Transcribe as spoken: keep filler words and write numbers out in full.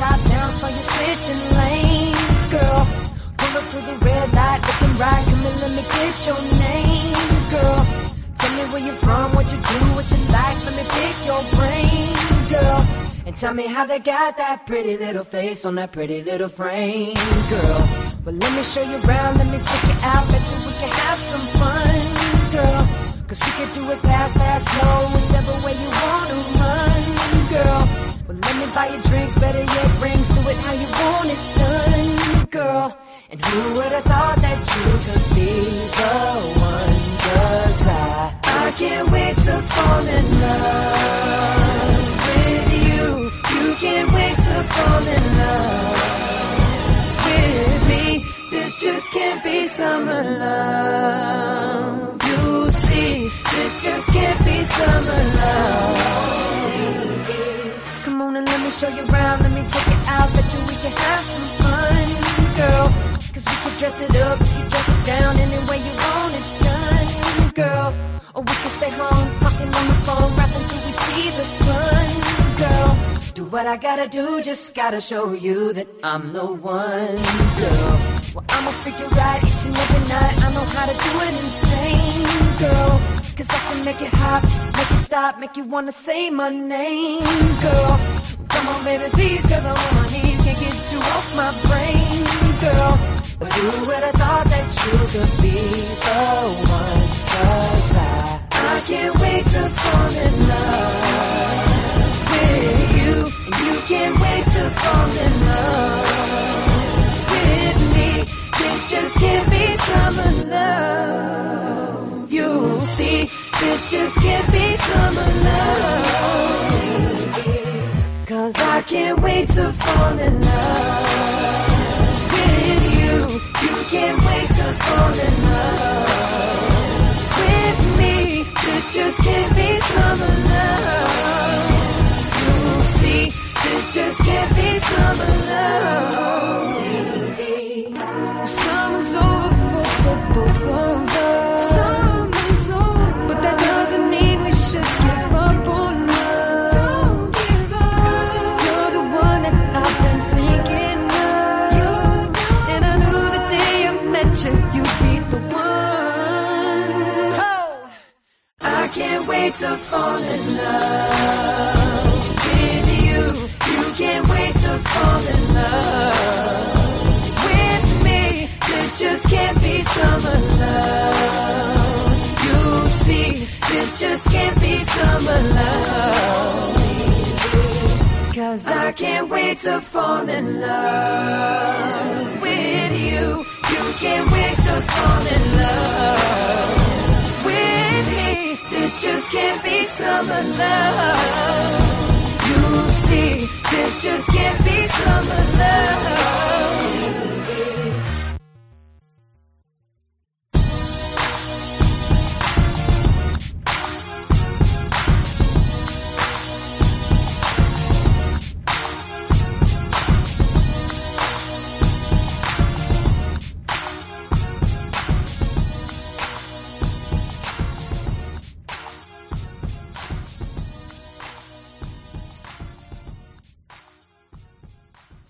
top down, so you're switching lanes, girl. Pull up to the red light, looking right, come and let me get your name, girl. Tell me where you're from, what you do, what you like, let me pick your brain, girl. And tell me how they got that pretty little face on that pretty little frame, girl. Well, let me show you around, let me take you out, bet you we can have some fun, girl. Cause we can do it fast, fast, slow, whichever way you wanna run, girl. Well, let me buy you drinks, better yet rings, do it how you want it done, girl. And who would've thought that you could be the one? Cause I, I can't wait to fall in love with you. You can't wait to fall in love with me. This just can't be summer love. You see, this just can't be summer love. Come on and let me show you around, let me take it out, bet you we can have some fun, girl. Cause we can dress it up, we can dress it down, any way you want it done, girl. Or we can stay home, talking on the phone, rapping till we see the sun, girl. Do what I gotta do, just gotta show you that I'm the one, girl. Well, I'ma freak you right each and every night, I know how to do it insane, girl. Cause I can make it hot, make it stop, make you wanna say my name, girl. Come on baby, please, cause I'm on my knees, can't get you off my brain, girl. But who would've thought that you could be the one? Cause I, I can't wait to fall in love with you. And you can't wait to fall in love with me. This just can't be summer love. You'll see, this just can't be summer love. Cause I can't wait to fall in love with you. You can't wait to fall in love with me. This just can't be summer love. You'll see, this just can't be summer love. Summer's over for, for both of us. Summer's over, but that doesn't mean we should give up on love. Don't give up. You're the one that I've been thinking of. And I knew the day I met you, you'd be the one. Oh. I can't wait to fall in love with you. You can't wait to fall in love with me. This just can't be summer love. You see, this just can't be summer love. Cause I can't wait to fall in love with you. You can't wait to fall in love with me. This just can't be summer love. You see, this just can't be summer love.